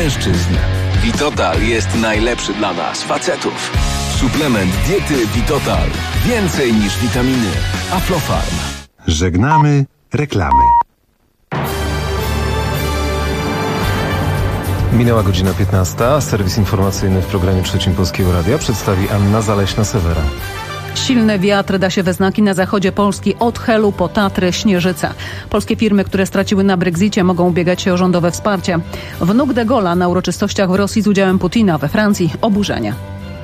mężczyzn. Vitotal jest najlepszy dla nas, facetów. Suplement diety Vitotal. Więcej niż witaminy. Aflofarm. Żegnamy reklamy. Minęła godzina 15. Serwis informacyjny w programie Trzecim Polskiego Radia przedstawi Anna Zaleśna-Sewera. Silny wiatr da się we znaki na zachodzie Polski od Helu po Tatry, Śnieżyce. Polskie firmy, które straciły na Brexicie, mogą ubiegać się o rządowe wsparcie. Wnuk de Gaulle'a na uroczystościach w Rosji z udziałem Putina, we Francji oburzenie.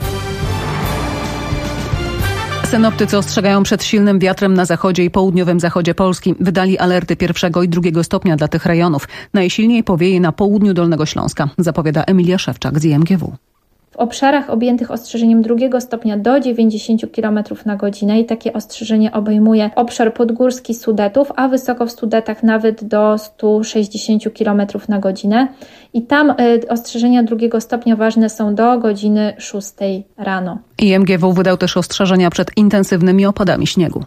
Synoptycy ostrzegają przed silnym wiatrem na zachodzie i południowym zachodzie Polski. Wydali alerty 1. i 2. stopnia dla tych rejonów. Najsilniej powieje na południu Dolnego Śląska, zapowiada Emilia Szewczak z IMGW. W obszarach objętych ostrzeżeniem 2. stopnia do 90 km na godzinę i takie ostrzeżenie obejmuje obszar podgórski Sudetów, a wysoko w Sudetach nawet do 160 km na godzinę. I tam ostrzeżenia 2. stopnia ważne są do godziny 6 rano. IMGW wydał też ostrzeżenia przed intensywnymi opadami śniegu.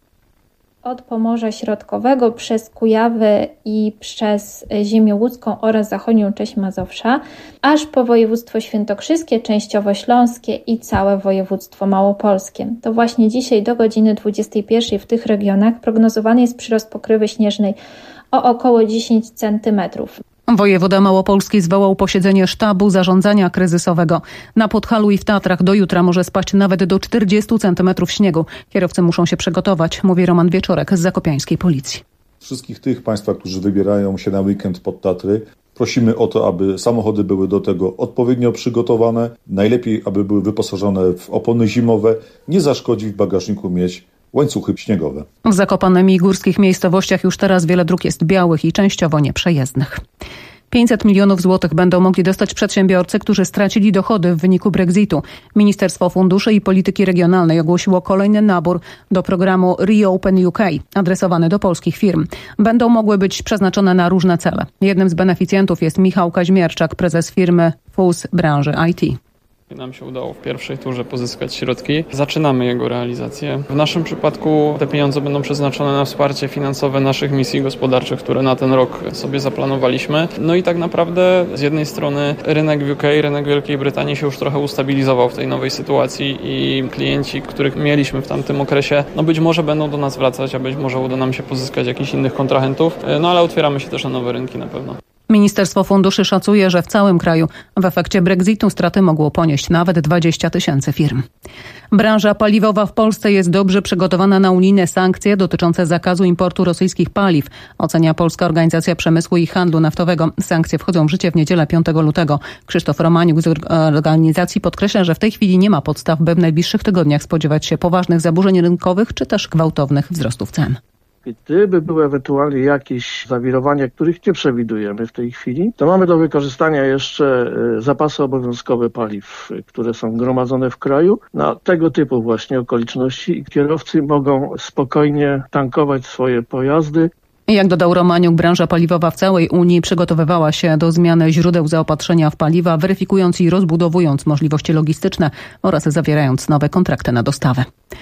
Od Pomorza Środkowego przez Kujawy i przez ziemię łódzką oraz zachodnią część Mazowsza, aż po województwo świętokrzyskie, częściowo śląskie i całe województwo małopolskie. To właśnie dzisiaj do godziny 21 w tych regionach prognozowany jest przyrost pokrywy śnieżnej o około 10 cm. Wojewoda małopolski zwołał posiedzenie sztabu zarządzania kryzysowego. Na Podhalu i w Tatrach do jutra może spaść nawet do 40 cm śniegu. Kierowcy muszą się przygotować, mówi Roman Wieczorek z zakopiańskiej policji. Wszystkich tych państwa, którzy wybierają się na weekend pod Tatry, prosimy o to, aby samochody były do tego odpowiednio przygotowane. Najlepiej, aby były wyposażone w opony zimowe. Nie zaszkodzi w bagażniku mieć łańcuchy śniegowe. W Zakopanem i górskich miejscowościach już teraz wiele dróg jest białych i częściowo nieprzejezdnych. 500 milionów złotych będą mogli dostać przedsiębiorcy, którzy stracili dochody w wyniku Brexitu. Ministerstwo Funduszy i Polityki Regionalnej ogłosiło kolejny nabór do programu Reopen UK, adresowany do polskich firm. Będą mogły być przeznaczone na różne cele. Jednym z beneficjentów jest Michał Kaźmierczak, prezes firmy FUS branży IT. Nam się udało w pierwszej turze pozyskać środki. Zaczynamy jego realizację. W naszym przypadku te pieniądze będą przeznaczone na wsparcie finansowe naszych misji gospodarczych, które na ten rok sobie zaplanowaliśmy. No i tak naprawdę z jednej strony rynek w UK, rynek Wielkiej Brytanii się już trochę ustabilizował w tej nowej sytuacji i klienci, których mieliśmy w tamtym okresie, no być może będą do nas wracać, a być może uda nam się pozyskać jakichś innych kontrahentów, no ale otwieramy się też na nowe rynki na pewno. Ministerstwo Funduszy szacuje, że w całym kraju w efekcie Brexitu straty mogło ponieść nawet 20 000 firm. Branża paliwowa w Polsce jest dobrze przygotowana na unijne sankcje dotyczące zakazu importu rosyjskich paliw, ocenia Polska Organizacja Przemysłu i Handlu Naftowego. Sankcje wchodzą w życie w niedzielę 5 lutego. Krzysztof Romaniuk z organizacji podkreśla, że w tej chwili nie ma podstaw, by w najbliższych tygodniach spodziewać się poważnych zaburzeń rynkowych czy też gwałtownych wzrostów cen. Gdyby były ewentualnie jakieś zawirowania, których nie przewidujemy w tej chwili, to mamy do wykorzystania jeszcze zapasy obowiązkowe paliw, które są gromadzone w kraju. Na tego typu właśnie okoliczności kierowcy mogą spokojnie tankować swoje pojazdy. Jak dodał Romaniuk, branża paliwowa w całej Unii przygotowywała się do zmiany źródeł zaopatrzenia w paliwa, weryfikując i rozbudowując możliwości logistyczne oraz zawierając nowe kontrakty na dostawę.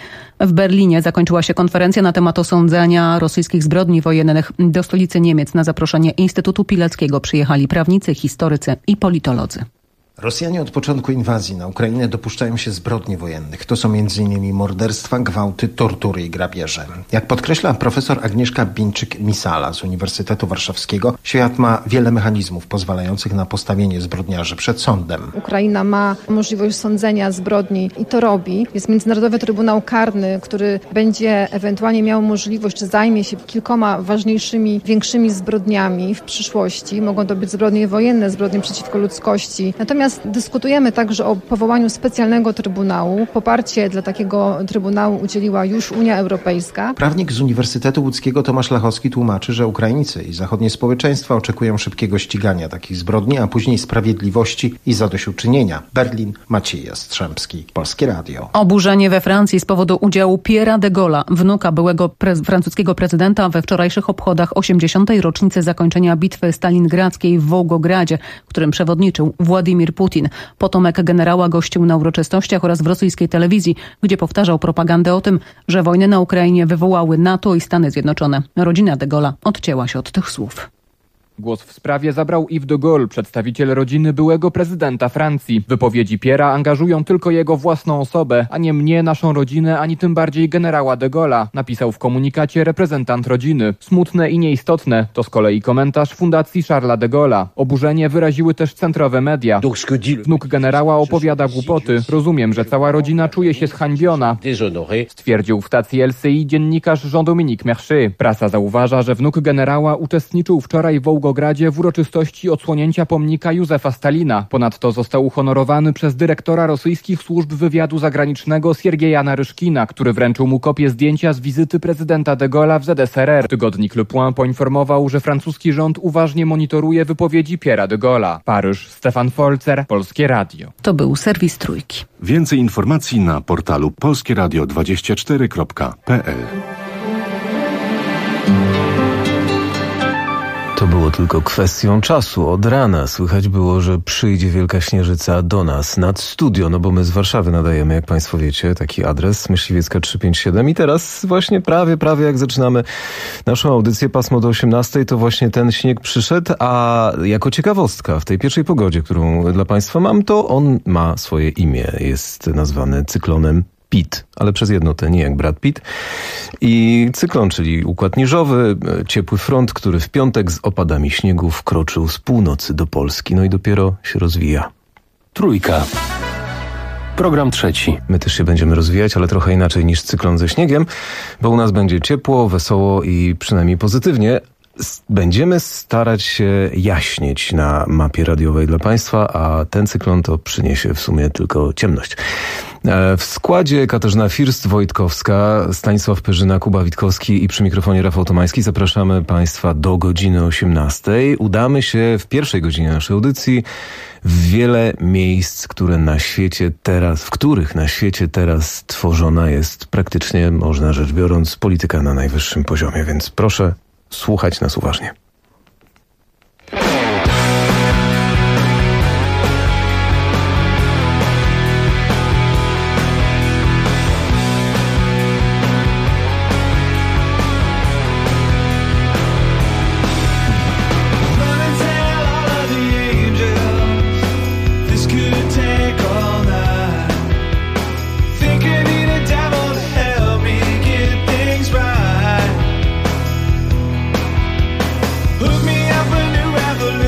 W Berlinie zakończyła się konferencja na temat osądzania rosyjskich zbrodni wojennych. Do stolicy Niemiec na zaproszenie Instytutu Pileckiego przyjechali prawnicy, historycy i politolodzy. Rosjanie od początku inwazji na Ukrainę dopuszczają się zbrodni wojennych. To są m.in. morderstwa, gwałty, tortury i grabieże. Jak podkreśla profesor Agnieszka Bińczyk-Misala z Uniwersytetu Warszawskiego, świat ma wiele mechanizmów pozwalających na postawienie zbrodniarzy przed sądem. Ukraina ma możliwość sądzenia zbrodni i to robi. Jest Międzynarodowy Trybunał Karny, który będzie ewentualnie miał możliwość, czy zajmie się kilkoma ważniejszymi, większymi zbrodniami w przyszłości. Mogą to być zbrodnie wojenne, zbrodnie przeciwko ludzkości. Natomiast dyskutujemy także o powołaniu specjalnego trybunału. Poparcie dla takiego trybunału udzieliła już Unia Europejska. Prawnik z Uniwersytetu Łódzkiego Tomasz Lachowski tłumaczy, że Ukraińcy i zachodnie społeczeństwa oczekują szybkiego ścigania takich zbrodni, a później sprawiedliwości i zadośćuczynienia. Berlin, Maciej Jastrzębski, Polskie Radio. Oburzenie we Francji z powodu udziału Pierre'a de Gaulle'a, wnuka byłego francuskiego prezydenta, we wczorajszych obchodach 80. rocznicy zakończenia bitwy stalingradzkiej w Wołgogradzie, którym przewodniczył Władimir Putin. Potomek generała gościł na uroczystościach oraz w rosyjskiej telewizji, gdzie powtarzał propagandę o tym, że wojnę na Ukrainie wywołały NATO i Stany Zjednoczone. Rodzina de Gaulle'a odcięła się od tych słów. Głos w sprawie zabrał Yves de Gaulle, przedstawiciel rodziny byłego prezydenta Francji. Wypowiedzi Pierre'a angażują tylko jego własną osobę, a nie mnie, naszą rodzinę, ani tym bardziej generała de Gaulle'a, napisał w komunikacie reprezentant rodziny. Smutne i nieistotne to z kolei komentarz Fundacji Charlesa de Gaulle'a. Oburzenie wyraziły też centrowe media. Wnuk generała opowiada głupoty. Rozumiem, że cała rodzina czuje się zhańbiona, stwierdził w stacji LCI dziennikarz Jean-Dominique Mercier. Prasa zauważa, że wnuk generała uczestniczył wczoraj w Wołgogradzie w uroczystości odsłonięcia pomnika Józefa Stalina. Ponadto został uhonorowany przez dyrektora rosyjskich służb wywiadu zagranicznego Siergieja Naryszkina, który wręczył mu kopię zdjęcia z wizyty prezydenta de Gaulle'a w ZSRR. Tygodnik Le Point poinformował, że francuski rząd uważnie monitoruje wypowiedzi Pierre'a de Gaulle'a. Paryż, Stefan Folzer, Polskie Radio. To był serwis Trójki. Więcej informacji na portalu polskieradio24.pl. To było tylko kwestią czasu. Od rana słychać było, że przyjdzie wielka śnieżyca do nas nad studio, no bo my z Warszawy nadajemy, jak państwo wiecie, taki adres Myśliwiecka 357 i teraz właśnie prawie jak zaczynamy naszą audycję pasmo do 18, to właśnie ten śnieg przyszedł, a jako ciekawostka w tej pierwszej pogodzie, którą dla państwa mam, to on ma swoje imię. Jest nazwany cyklonem Pitt, ale przez jedno T, nie jak Brad Pitt. I cyklon, czyli układ niżowy, ciepły front, który w piątek z opadami śniegu wkroczył z północy do Polski. No i dopiero się rozwija. Trójka. Program trzeci. My też się będziemy rozwijać, ale trochę inaczej niż cyklon ze śniegiem, bo u nas będzie ciepło, wesoło i przynajmniej pozytywnie. Będziemy starać się jaśnieć na mapie radiowej dla państwa, a ten cyklon to przyniesie w sumie tylko ciemność. W składzie Katarzyna First-Wojtkowska, Stanisław Perzyna, Kuba Witkowski i przy mikrofonie Rafał Tomański zapraszamy państwa do godziny 18. Udamy się w pierwszej godzinie naszej audycji w wiele miejsc, w których na świecie teraz tworzona jest praktycznie, można rzecz biorąc, polityka na najwyższym poziomie, więc proszę słuchać nas uważnie. Hook me up a new revolution.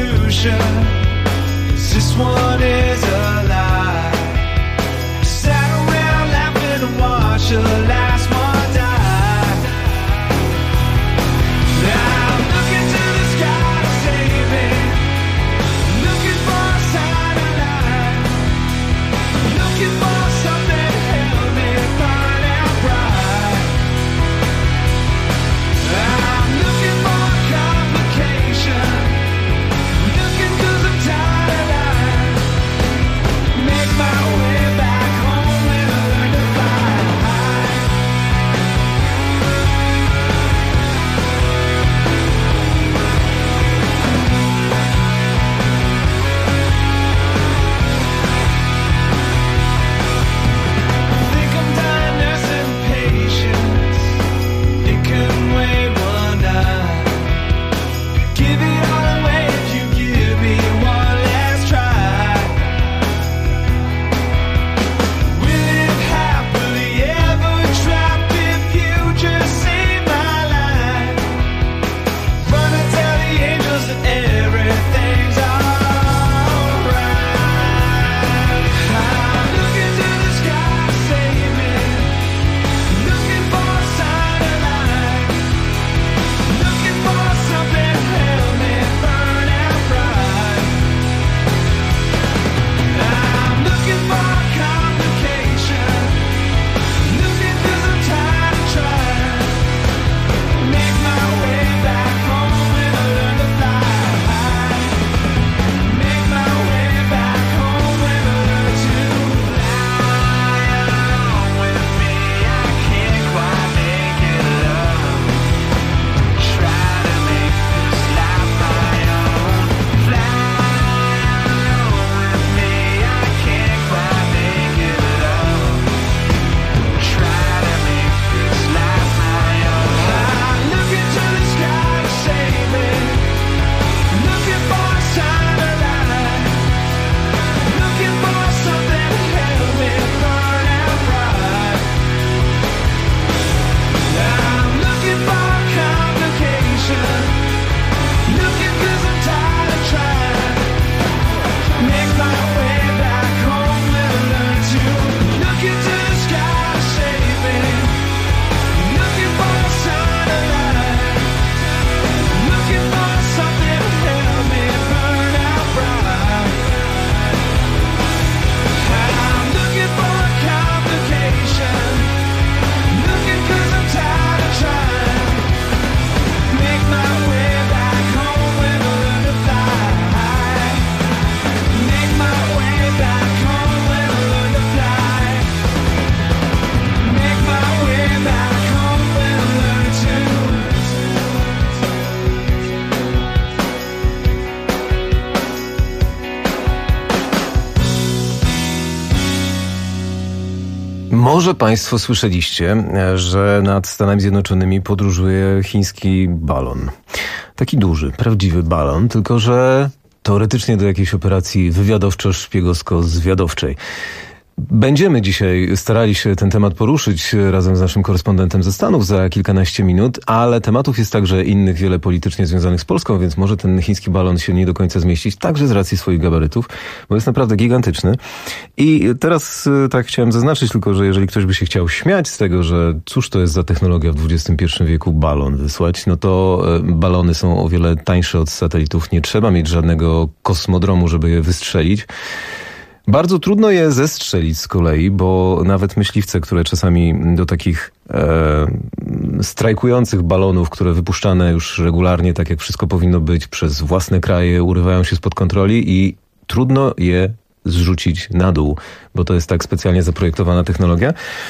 Może państwo słyszeliście, że nad Stanami Zjednoczonymi podróżuje chiński balon. Taki duży, prawdziwy balon, tylko że teoretycznie do jakiejś operacji wywiadowczo-szpiegowsko-zwiadowczej. Będziemy dzisiaj starali się ten temat poruszyć razem z naszym korespondentem ze Stanów za kilkanaście minut, ale tematów jest także innych, wiele politycznie związanych z Polską, więc może ten chiński balon się nie do końca zmieścić, także z racji swoich gabarytów, bo jest naprawdę gigantyczny. I teraz tak chciałem zaznaczyć tylko, że jeżeli ktoś by się chciał śmiać z tego, że cóż to jest za technologia w XXI wieku balon wysłać, no to balony są o wiele tańsze od satelitów, nie trzeba mieć żadnego kosmodromu, żeby je wystrzelić. Bardzo trudno je zestrzelić z kolei, bo nawet myśliwce, które czasami do takich strajkujących balonów, które wypuszczane już regularnie, tak jak wszystko powinno być, przez własne kraje, urywają się spod kontroli i trudno je zrzucić na dół, bo to jest tak specjalnie zaprojektowana technologia.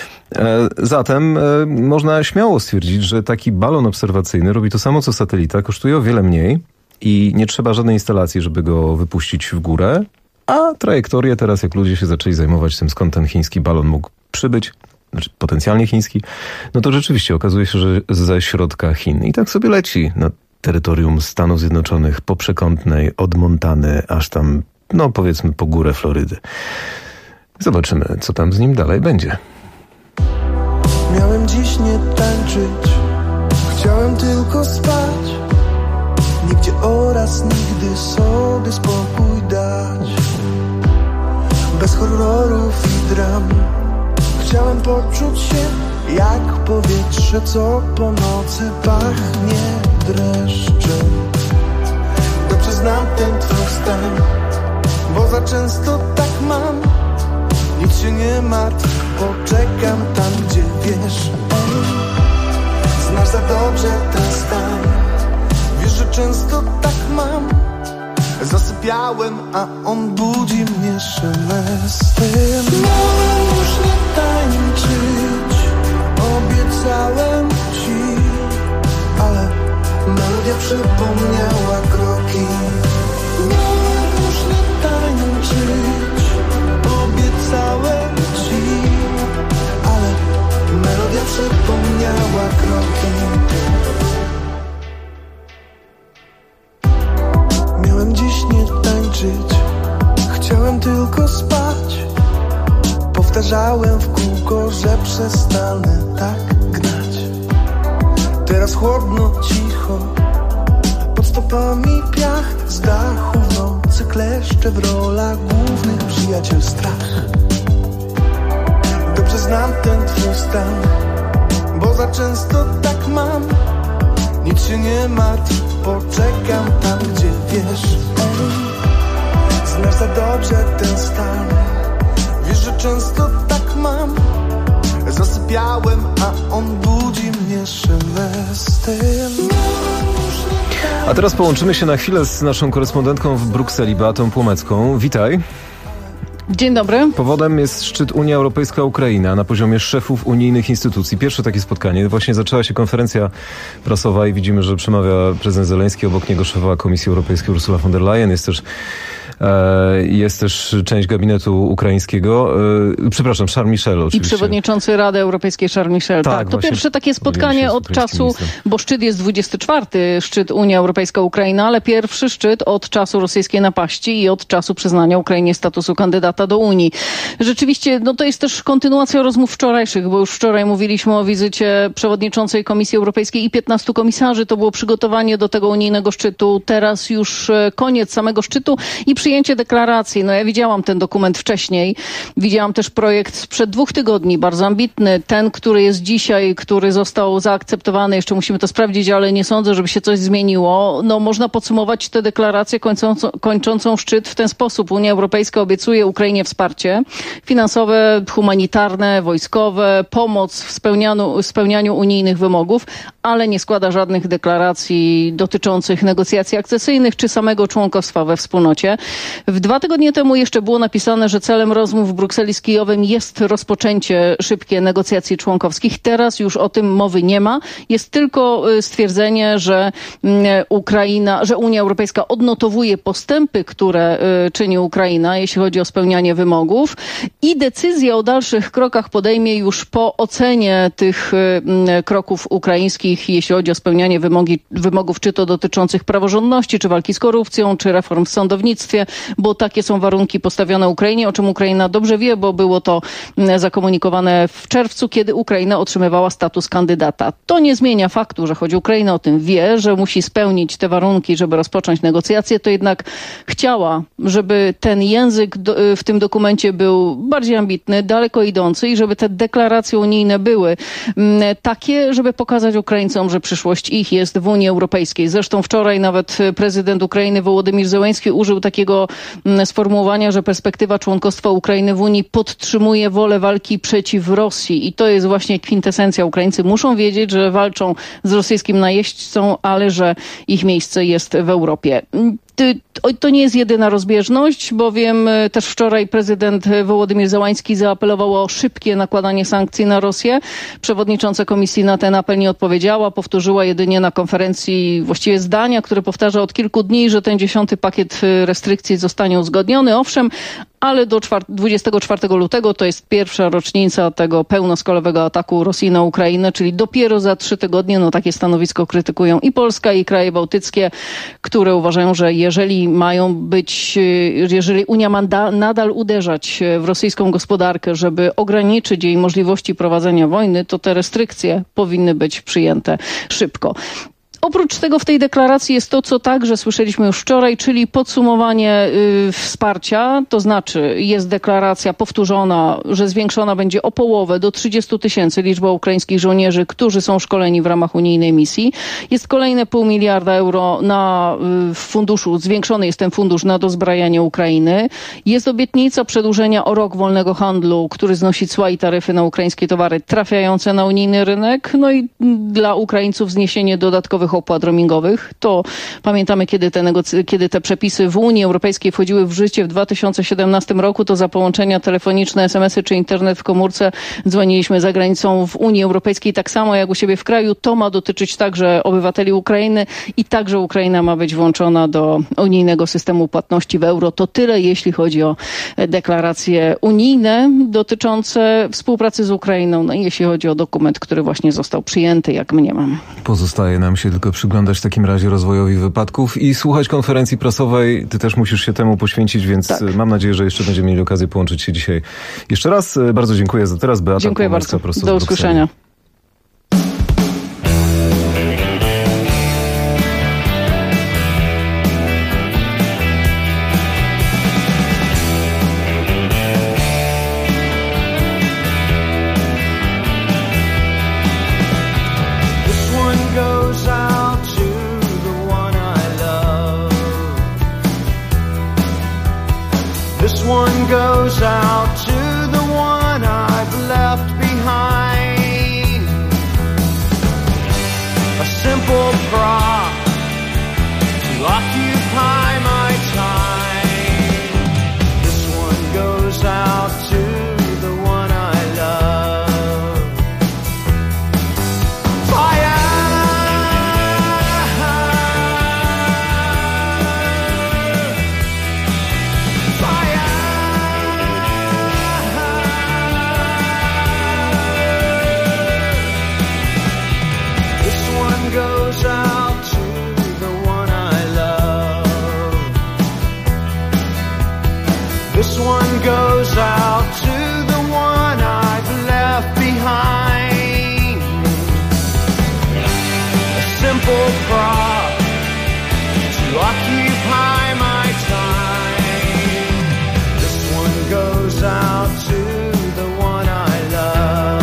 Zatem można śmiało stwierdzić, że taki balon obserwacyjny robi to samo co satelita, kosztuje o wiele mniej i nie trzeba żadnej instalacji, żeby go wypuścić w górę. A trajektorię teraz, jak ludzie się zaczęli zajmować tym, skąd ten chiński balon mógł przybyć, znaczy potencjalnie chiński, no to rzeczywiście okazuje się, że ze środka Chin. I tak sobie leci na terytorium Stanów Zjednoczonych, po przekątnej, od Montany, aż tam, no powiedzmy, po górę Florydy. Zobaczymy, co tam z nim dalej będzie. Miałem dziś nie tańczyć, chciałem tylko spać. Nigdzie oraz nigdy sobie spokój dać. Bez horrorów i dram. Chciałem poczuć się jak powietrze, co po nocy pachnie dreszczem. Dobrze znam ten twój stan, bo za często tak mam. Nic się nie martw, poczekam tam, gdzie wiesz. Znasz za dobrze ten stan. Wiesz, że często tak mam. Zasypiałem, a on budzi mnie szelestem. Możesz nie tańczyć, obiecałem ci, ale melodia przypomniała kroki. Możesz nie tańczyć, obiecałem ci, ale melodia przypomniała kroki. Miałem dziś nie tańczyć, chciałem tylko spać. Powtarzałem w kółko, że przestanę tak gnać. Teraz chłodno, cicho, pod stopami piach. Z dachu w nocy kleszcze w rolach głównych przyjaciel strach. Dobrze znam ten twój stan, bo za często tak mam. Nic się nie martw, poczekam tam, gdzie wiesz. Znasz za dobrze ten stan. Wiesz, że często tak mam. Zasypiałem, a on budzi mnie szelestem. A teraz połączymy się na chwilę z naszą korespondentką w Brukseli, Beatą Płomecką. Witaj. Dzień dobry. Powodem jest szczyt Unia Europejska-Ukraina na poziomie szefów unijnych instytucji. Pierwsze takie spotkanie. Właśnie zaczęła się konferencja prasowa i widzimy, że przemawia prezydent Zełenski, obok niego szefowa Komisji Europejskiej Ursula von der Leyen. Jest też część gabinetu ukraińskiego. Przepraszam, Charles Michel oczywiście. I przewodniczący Rady Europejskiej Charles Michel. Tak, to pierwsze takie spotkanie od czasu, bo szczyt jest 24. szczyt Unia Europejska-Ukraina, ale pierwszy szczyt od czasu rosyjskiej napaści i od czasu przyznania Ukrainie statusu kandydata do Unii. Rzeczywiście, no to jest też kontynuacja rozmów wczorajszych, bo już wczoraj mówiliśmy o wizycie przewodniczącej Komisji Europejskiej i 15 komisarzy. To było przygotowanie do tego unijnego szczytu. Teraz już koniec samego szczytu i przyjęcie deklaracji. No ja widziałam ten dokument wcześniej. Widziałam też projekt sprzed 2 tygodni, bardzo ambitny. Ten, który jest dzisiaj, który został zaakceptowany. Jeszcze musimy to sprawdzić, ale nie sądzę, żeby się coś zmieniło. No można podsumować tę deklarację kończącą szczyt w ten sposób. Unia Europejska obiecuje Ukrainie wsparcie finansowe, humanitarne, wojskowe, pomoc w spełnianiu unijnych wymogów, ale nie składa żadnych deklaracji dotyczących negocjacji akcesyjnych czy samego członkostwa we wspólnocie. 2 tygodnie temu jeszcze było napisane, że celem rozmów w Brukseli z Kijowem jest rozpoczęcie szybkie negocjacji członkowskich. Teraz już o tym mowy nie ma. Jest tylko stwierdzenie, że Unia Europejska odnotowuje postępy, które czyni Ukraina, jeśli chodzi o spełnianie wymogów, i decyzję o dalszych krokach podejmie już po ocenie tych kroków ukraińskich, jeśli chodzi o spełnianie wymogów, czy to dotyczących praworządności, czy walki z korupcją, czy reform w sądownictwie, bo takie są warunki postawione Ukrainie, o czym Ukraina dobrze wie, bo było to zakomunikowane w czerwcu, kiedy Ukraina otrzymywała status kandydata. To nie zmienia faktu, że choć Ukraina o tym wie, że musi spełnić te warunki, żeby rozpocząć negocjacje, to jednak chciała, żeby ten język w tym dokumencie był bardziej ambitny, daleko idący i żeby te deklaracje unijne były takie, żeby pokazać Ukraińcom, że przyszłość ich jest w Unii Europejskiej. Zresztą wczoraj nawet prezydent Ukrainy Wołodymyr Zełenski użył takiego sformułowania, że perspektywa członkostwa Ukrainy w Unii podtrzymuje wolę walki przeciw Rosji i to jest właśnie kwintesencja. Ukraińcy muszą wiedzieć, że walczą z rosyjskim najeźdźcą, ale że ich miejsce jest w Europie. To nie jest jedyna rozbieżność, bowiem też wczoraj prezydent Wołodymyr Zełański zaapelował o szybkie nakładanie sankcji na Rosję. Przewodnicząca komisji na ten apel nie odpowiedziała, powtórzyła jedynie na konferencji właściwie zdania, które powtarza od kilku dni, że ten 10. pakiet restrykcji zostanie uzgodniony. Owszem, ale do 24 lutego to jest pierwsza rocznica tego pełnoskalowego ataku Rosji na Ukrainę, czyli dopiero za 3 tygodnie. No takie stanowisko krytykują i Polska, i kraje bałtyckie, które uważają, że jeżeli Unia ma nadal uderzać w rosyjską gospodarkę, żeby ograniczyć jej możliwości prowadzenia wojny, to te restrykcje powinny być przyjęte szybko. Oprócz tego w tej deklaracji jest to, co także słyszeliśmy już wczoraj, czyli podsumowanie wsparcia, to znaczy jest deklaracja powtórzona, że zwiększona będzie o połowę do 30 000 liczba ukraińskich żołnierzy, którzy są szkoleni w ramach unijnej misji. Jest kolejne 0,5 miliarda euro na funduszu, zwiększony jest ten fundusz na dozbrajanie Ukrainy. Jest obietnica przedłużenia o rok wolnego handlu, który znosi cła i taryfy na ukraińskie towary trafiające na unijny rynek. No i dla Ukraińców zniesienie dodatkowych opłat roamingowych. To pamiętamy, kiedy te przepisy w Unii Europejskiej wchodziły w życie w 2017 roku, to za połączenia telefoniczne, SMS-y czy internet w komórce dzwoniliśmy za granicą w Unii Europejskiej tak samo jak u siebie w kraju. To ma dotyczyć także obywateli Ukrainy i także Ukraina ma być włączona do unijnego systemu płatności w euro. To tyle, jeśli chodzi o deklaracje unijne dotyczące współpracy z Ukrainą. No i jeśli chodzi o dokument, który właśnie został przyjęty, jak mniemam. Pozostaje nam się tylko przyglądać w takim razie rozwojowi wypadków i słuchać konferencji prasowej. Ty też musisz się temu poświęcić, więc tak. Mam nadzieję, że jeszcze będziemy mieli okazję połączyć się dzisiaj jeszcze raz. Bardzo dziękuję za teraz. Beata Dziękuję Pomerska, bardzo. Do usłyszenia. One goes out to the one I've left behind. A simple prop to occupy my time. This one goes out to the one I love. Fire! Goes out to the one I love. This one goes out to the one I've left behind. A simple prop to occupy my time. This one goes out to the one I love.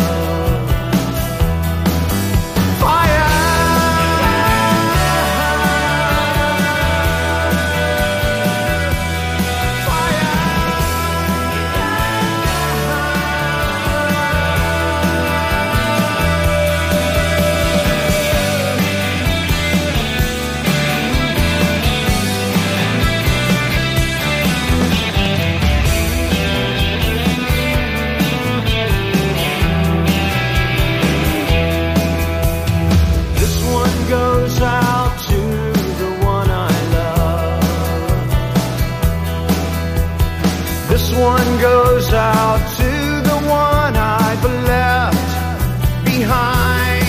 This one goes out to the one I've left behind.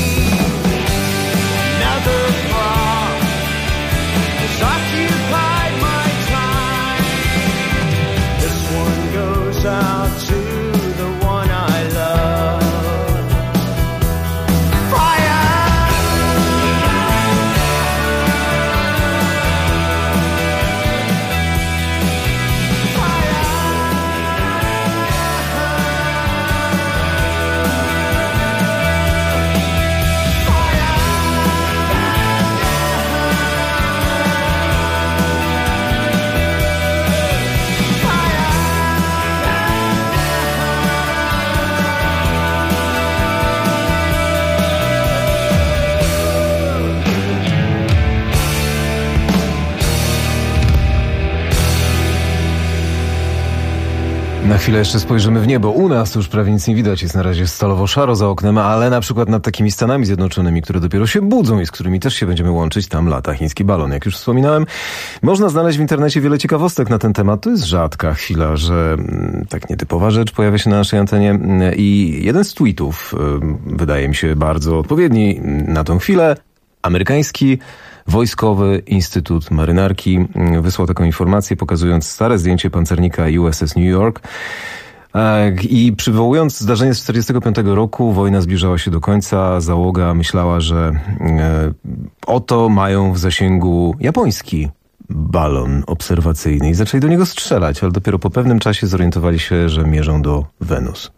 Another thought has occupied my time. This one goes out to the one I love. Na chwilę jeszcze spojrzymy w niebo. U nas już prawie nic nie widać, jest na razie stalowo-szaro za oknem, ale na przykład nad takimi Stanami Zjednoczonymi, które dopiero się budzą i z którymi też się będziemy łączyć, tam lata chiński balon. Jak już wspominałem, można znaleźć w internecie wiele ciekawostek na ten temat. To jest rzadka chwila, że tak nietypowa rzecz pojawia się na naszej antenie i jeden z tweetów wydaje mi się bardzo odpowiedni na tą chwilę. Amerykański Wojskowy Instytut Marynarki wysłał taką informację, pokazując stare zdjęcie pancernika USS New York. I przywołując zdarzenie z 1945 roku, wojna zbliżała się do końca, załoga myślała, że oto mają w zasięgu japoński balon obserwacyjny i zaczęli do niego strzelać, ale dopiero po pewnym czasie zorientowali się, że mierzą do Wenus.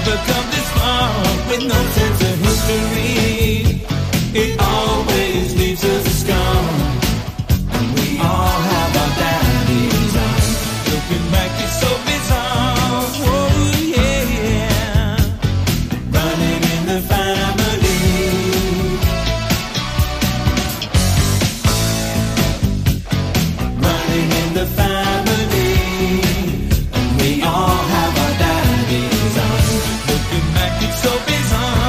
never come this far with no sense of history. It always leaves us a scar. And we all have our daddy's eyes. Looking back, it's so bizarre. Whoa, yeah. Running in the family. Running in the family. And we all have our daddy's eyes. Looking back, it's so bizarre.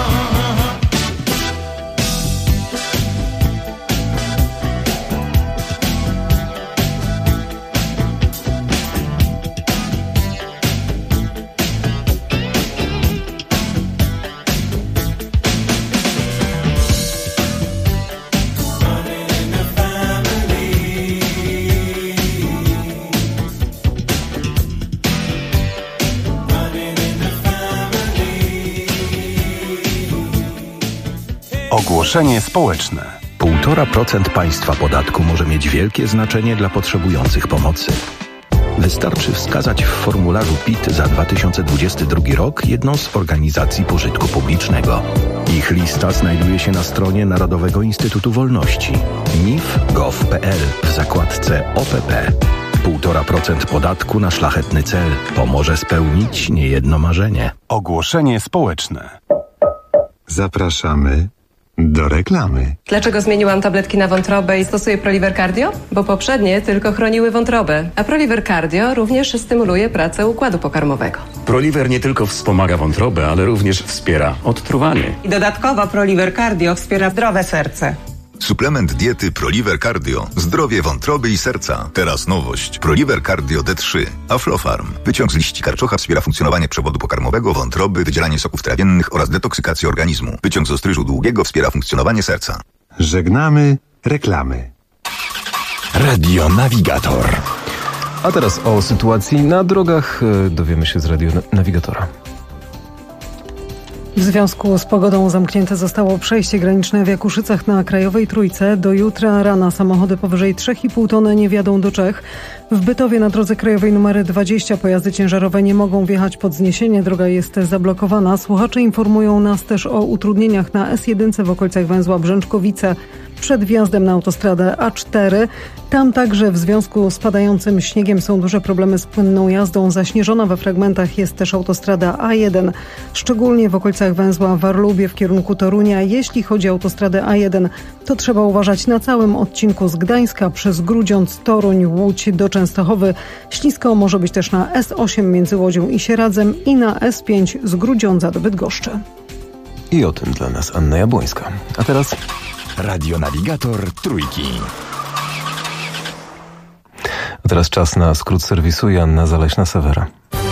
Ogłoszenie społeczne. 1,5% państwa podatku może mieć wielkie znaczenie dla potrzebujących pomocy. Wystarczy wskazać w formularzu PIT za 2022 rok jedną z organizacji pożytku publicznego. Ich lista znajduje się na stronie Narodowego Instytutu Wolności mif.gov.pl w zakładce OPP. 1,5% podatku na szlachetny cel pomoże spełnić niejedno marzenie. Ogłoszenie społeczne. Zapraszamy do reklamy. Dlaczego zmieniłam tabletki na wątrobę i stosuję Proliver Cardio? Bo poprzednie tylko chroniły wątrobę, a Proliver Cardio również stymuluje pracę układu pokarmowego. Proliver nie tylko wspomaga wątrobę, ale również wspiera odtruwanie. I dodatkowo Proliver Cardio wspiera zdrowe serce. Suplement diety Proliver Cardio. Zdrowie wątroby i serca. Teraz nowość. Proliver Cardio D3. Aflofarm. Wyciąg z liści karczocha wspiera funkcjonowanie przewodu pokarmowego, wątroby, wydzielanie soków trawiennych oraz detoksykację organizmu. Wyciąg z ostryżu długiego wspiera funkcjonowanie serca. Żegnamy reklamy. Radio Navigator. A teraz o sytuacji na drogach dowiemy się z Radio Navigatora. W związku z pogodą zamknięte zostało przejście graniczne w Jakuszycach na Krajowej Trójce. Do jutra rana samochody powyżej 3,5 tony nie wjadą do Czech. W Bytowie na drodze krajowej nr 20 pojazdy ciężarowe nie mogą wjechać pod zniesienie. Droga jest zablokowana. Słuchacze informują nas też o utrudnieniach na S1 w okolicach węzła Brzęczkowice przed wjazdem na autostradę A4. Tam także w związku z padającym śniegiem są duże problemy z płynną jazdą. Zaśnieżona we fragmentach jest też autostrada A1, szczególnie w okolicach węzła Warlubie w kierunku Torunia. Jeśli chodzi o autostradę A1, to trzeba uważać na całym odcinku z Gdańska przez Grudziądz, Toruń, Łódź do Częstochowy. Ślisko może być też na S8 między Łodzią i Sieradzem i na S5 z Grudziądza do Bydgoszczy. I o tym dla nas Anna Jabłońska. A teraz Radio Navigator Trójki. A teraz czas na skrót serwisu. Joanna Zaleśna-Sewera.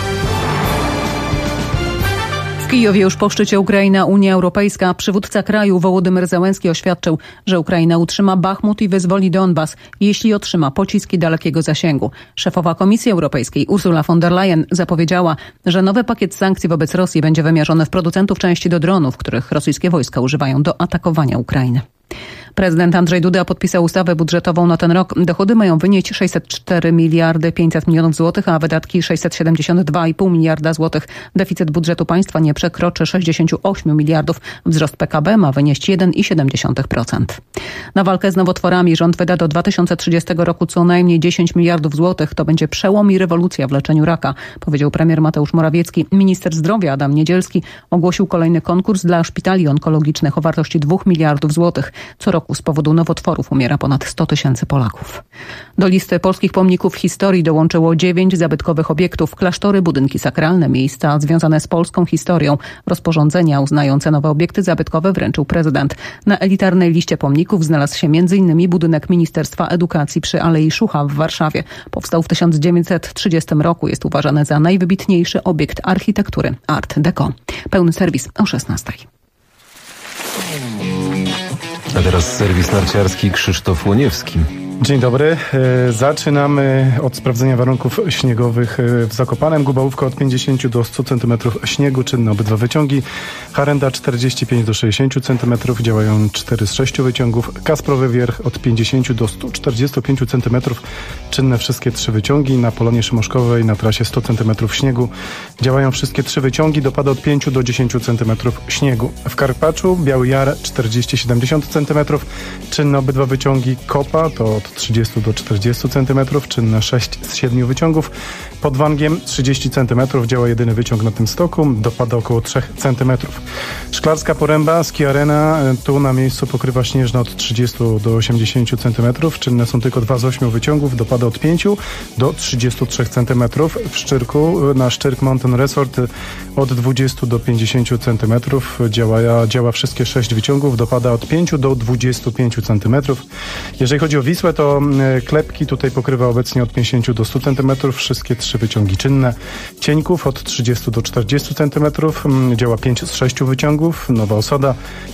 W Kijowie już po szczycie Ukraina-Unia Europejska przywódca kraju Wołodymyr Zełenski oświadczył, że Ukraina utrzyma Bachmut i wyzwoli Donbas, jeśli otrzyma pociski dalekiego zasięgu. Szefowa Komisji Europejskiej Ursula von der Leyen zapowiedziała, że nowy pakiet sankcji wobec Rosji będzie wymierzony w producentów części do dronów, których rosyjskie wojska używają do atakowania Ukrainy. Prezydent Andrzej Duda podpisał ustawę budżetową na ten rok. Dochody mają wynieść 604 miliardy 500 milionów złotych, a wydatki 672,5 miliarda złotych. Deficyt budżetu państwa nie przekroczy 68 miliardów. Wzrost PKB ma wynieść 1,7%. Na walkę z nowotworami rząd wyda do 2030 roku co najmniej 10 miliardów złotych. To będzie przełom i rewolucja w leczeniu raka, powiedział premier Mateusz Morawiecki. Minister zdrowia Adam Niedzielski ogłosił kolejny konkurs dla szpitali onkologicznych o wartości 2 miliardów złotych. Co roku z powodu nowotworów umiera ponad 100 tysięcy Polaków. Do listy polskich pomników historii dołączyło 9 zabytkowych obiektów, klasztory, budynki sakralne, miejsca związane z polską historią. Rozporządzenia uznające nowe obiekty zabytkowe wręczył prezydent. Na elitarnej liście pomników znalazł się m.in. budynek Ministerstwa Edukacji przy Alei Szucha w Warszawie. Powstał w 1930 roku. Jest uważany za najwybitniejszy obiekt architektury Art Deco. Pełny serwis o 16. A teraz serwis narciarski Krzysztof Łoniewski. Dzień dobry. Zaczynamy od sprawdzenia warunków śniegowych w Zakopanem. Gubałówka od 50 do 100 cm śniegu, czynne obydwa wyciągi. Harenda 45 do 60 cm, działają 4 z 6 wyciągów. Kasprowy Wierch od 50 do 145 cm, czynne wszystkie 3 wyciągi. Na Polonie Szymoszkowej na trasie 100 cm śniegu, działają wszystkie 3 wyciągi. Dopada od 5 do 10 cm śniegu. W Karpaczu Biały Jar 40-70 cm, czynne obydwa wyciągi. Kopa to od 30 do 40 cm, czynne 6 z 7 wyciągów. Pod Wangiem 30 cm, działa jedyny wyciąg na tym stoku, dopada około 3 cm. Szklarska Poręba, Ski Arena, tu na miejscu pokrywa śnieżna od 30 do 80 cm, czynne są tylko 2 z 8 wyciągów, dopada od 5 do 33 cm. W Szczyrku, na Szczyrk Mountain Resort od 20 do 50 cm, działa wszystkie 6 wyciągów, dopada od 5 do 25 cm. Jeżeli chodzi o Wisłę, to Klepki tutaj pokrywa obecnie od 50 do 100 cm, wszystkie 3 wyciągi czynne. Cieńków od 30 do 40 cm, działa 5 z 6 wyciągów. Nowa Osada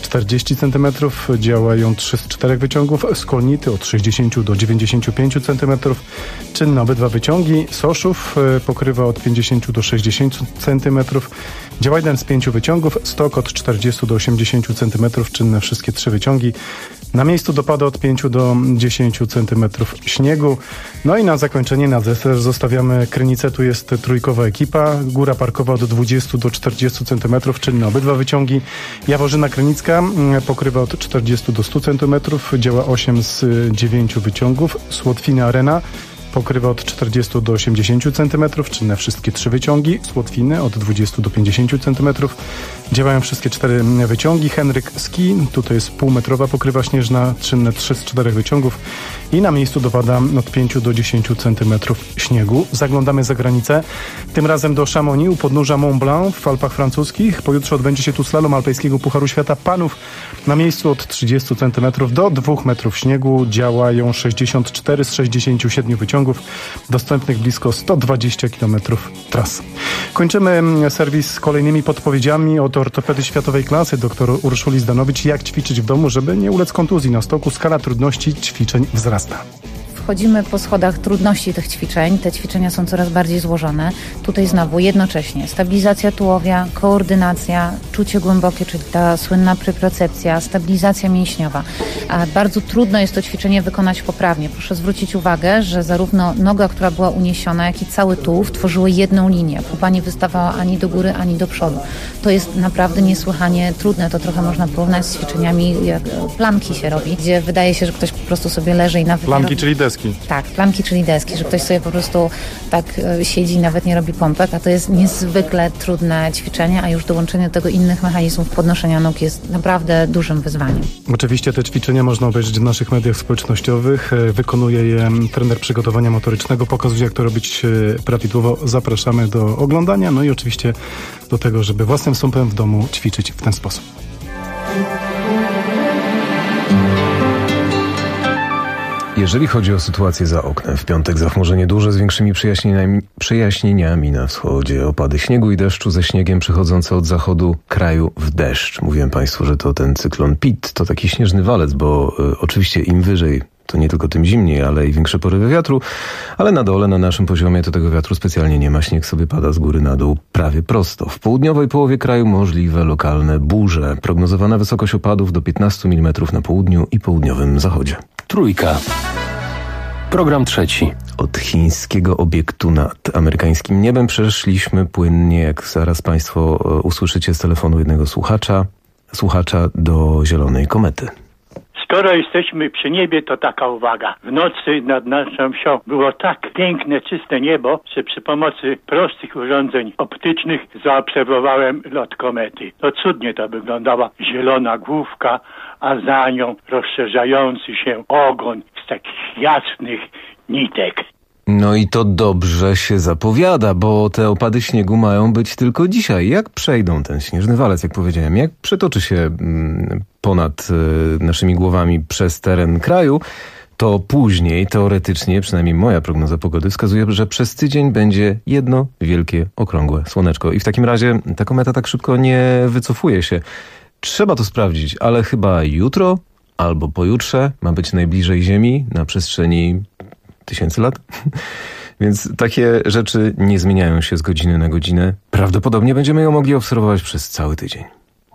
40 cm, działają 3 z 4 wyciągów. Skolnity od 60 do 95 cm, czynne obydwa wyciągi. Soszów pokrywa od 50 do 60 cm, działa 1 z 5 wyciągów. Stok od 40 do 80 cm, czynne wszystkie 3 wyciągi. Na miejscu dopada od 5 do 10 cm śniegu. No i na zakończenie, na deser zostawiamy Krynicę. Tu jest trójkowa ekipa. Góra Parkowa od 20 do 40 cm, czynne obydwa wyciągi. Jaworzyna Krynicka pokrywa od 40 do 100 cm, działa 8 z 9 wyciągów. Słotwina Arena pokrywa od 40 do 80 cm, czynne wszystkie 3 wyciągi. Słotwiny od 20 do 50 cm, działają wszystkie 4 wyciągi. Henryk Ski, tutaj jest półmetrowa pokrywa śnieżna, czynne 3 z 4 wyciągów i na miejscu dopada od 5 do 10 cm śniegu. Zaglądamy za granicę, tym razem do Chamonix u podnóża Mont Blanc w Alpach francuskich. Pojutrze odbędzie się tu slalom alpejskiego Pucharu Świata Panów. Na miejscu od 30 cm do 2 metrów śniegu, działają 64 z 67 wyciągów, dostępnych blisko 120 km tras. Kończymy serwis kolejnymi podpowiedziami od ortopedy światowej klasy dr Urszuli Zdanowicz, jak ćwiczyć w domu, żeby nie ulec kontuzji na stoku. Skala trudności ćwiczeń wzrasta. Wchodzimy po schodach trudności tych ćwiczeń. Te ćwiczenia są coraz bardziej złożone. Tutaj znowu jednocześnie stabilizacja tułowia, koordynacja, czucie głębokie, czyli ta słynna propriocepcja, stabilizacja mięśniowa. A bardzo trudno jest to ćwiczenie wykonać poprawnie. Proszę zwrócić uwagę, że zarówno noga, która była uniesiona, jak i cały tułów tworzyły jedną linię. Pupa nie wystawała ani do góry, ani do przodu. To jest naprawdę niesłychanie trudne. To trochę można porównać z ćwiczeniami, jak planki się robi, gdzie wydaje się, że ktoś po prostu sobie leży i nawet planki, czyli deski. Tak, planki, czyli deski, że ktoś sobie po prostu tak siedzi i nawet nie robi pompek, a to jest niezwykle trudne ćwiczenie, a już dołączenie do tego innych mechanizmów podnoszenia nóg jest naprawdę dużym wyzwaniem. Oczywiście te ćwiczenia można obejrzeć w naszych mediach społecznościowych. Wykonuje je trener przygotowania motorycznego, pokazuje, jak to robić prawidłowo. Zapraszamy do oglądania, no i oczywiście do tego, żeby własnym sumpem w domu ćwiczyć w ten sposób. Jeżeli chodzi o sytuację za oknem, w piątek zachmurzenie duże z większymi przejaśnieniami na wschodzie, opady śniegu i deszczu ze śniegiem przychodzące od zachodu kraju w deszcz. Mówiłem Państwu, że to ten cyklon Pitt, to taki śnieżny walec, bo oczywiście im wyżej, to nie tylko tym zimniej, ale i większe porywy wiatru, ale na dole, na naszym poziomie to tego wiatru specjalnie nie ma. Śnieg sobie pada z góry na dół prawie prosto. W południowej połowie kraju możliwe lokalne burze. Prognozowana wysokość opadów do 15 mm na południu i południowym zachodzie. Trójka. Program trzeci. Od chińskiego obiektu nad amerykańskim niebem przeszliśmy płynnie, jak zaraz Państwo usłyszycie z telefonu jednego słuchacza do zielonej komety. Skoro jesteśmy przy niebie, to taka uwaga. W nocy nad naszą wsią było tak piękne, czyste niebo, że przy pomocy prostych urządzeń optycznych zaobserwowałem lot komety. To cudnie to wyglądała zielona główka, a za nią rozszerzający się ogon z takich jasnych nitek. No i to dobrze się zapowiada, bo te opady śniegu mają być tylko dzisiaj. Jak przejdą ten śnieżny walec, jak powiedziałem, jak przetoczy się ponad naszymi głowami przez teren kraju, to później, teoretycznie, przynajmniej moja prognoza pogody wskazuje, że przez tydzień będzie jedno wielkie, okrągłe słoneczko. I w takim razie ta kometa tak szybko nie wycofuje się. Trzeba to sprawdzić, ale chyba jutro albo pojutrze ma być najbliżej Ziemi na przestrzeni 1000 lat. Więc takie rzeczy nie zmieniają się z godziny na godzinę. Prawdopodobnie będziemy ją mogli obserwować przez cały tydzień.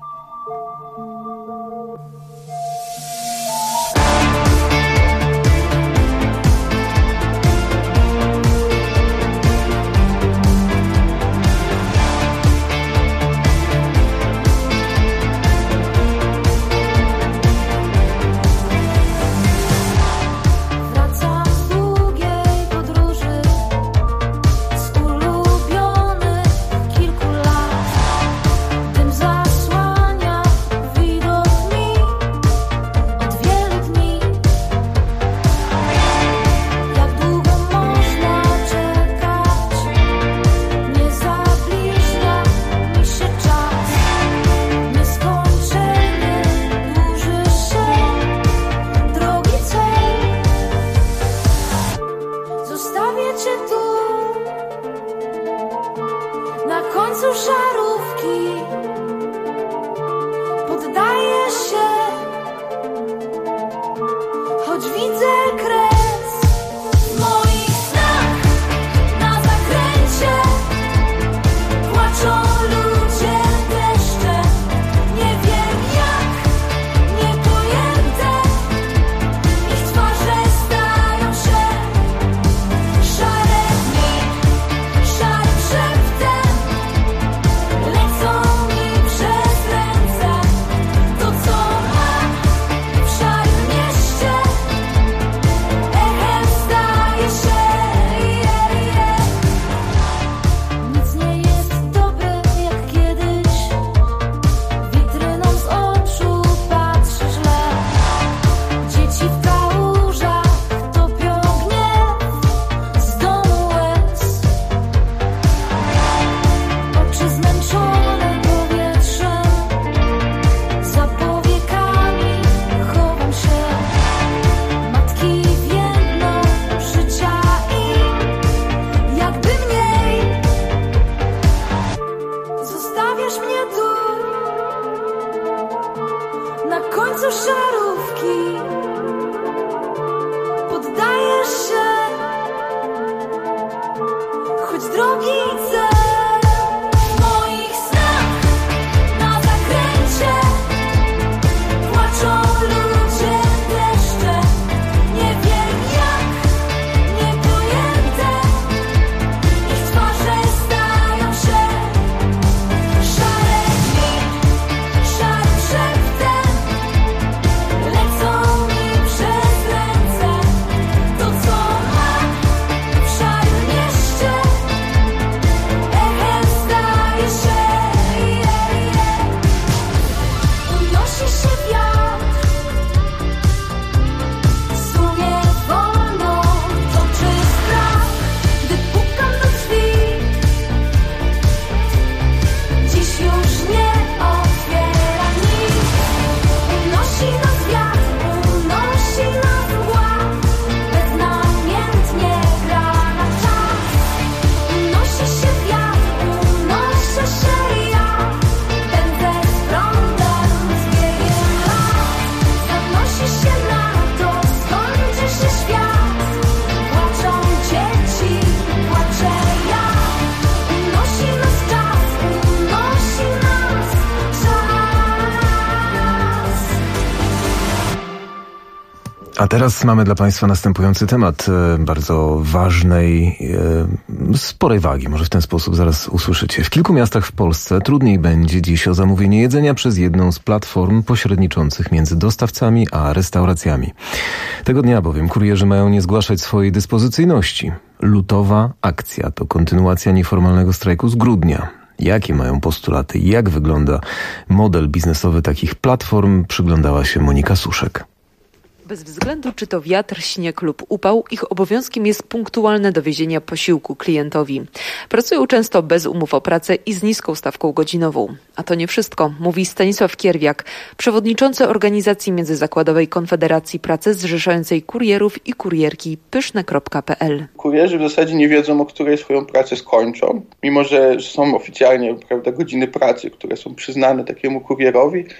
A teraz mamy dla Państwa następujący temat bardzo ważnej, sporej wagi. Może w ten sposób zaraz usłyszycie. W kilku miastach w Polsce trudniej będzie dziś o zamówienie jedzenia przez jedną z platform pośredniczących między dostawcami a restauracjami. Tego dnia bowiem kurierzy mają nie zgłaszać swojej dyspozycyjności. Lutowa akcja to kontynuacja nieformalnego strajku z grudnia. Jakie mają postulaty? Jak wygląda model biznesowy takich platform? Przyglądała się Monika Suszek. Bez względu czy to wiatr, śnieg lub upał, ich obowiązkiem jest punktualne dowiezienie posiłku klientowi. Pracują często bez umów o pracę i z niską stawką godzinową. A to nie wszystko, mówi Stanisław Kierwiak, przewodniczący organizacji międzyzakładowej Konfederacji Pracy zrzeszającej kurierów i kurierki pyszne.pl. Kurierzy w zasadzie nie wiedzą, o której swoją pracę skończą, mimo że są oficjalnie, godziny pracy, które są przyznane takiemu kurierowi.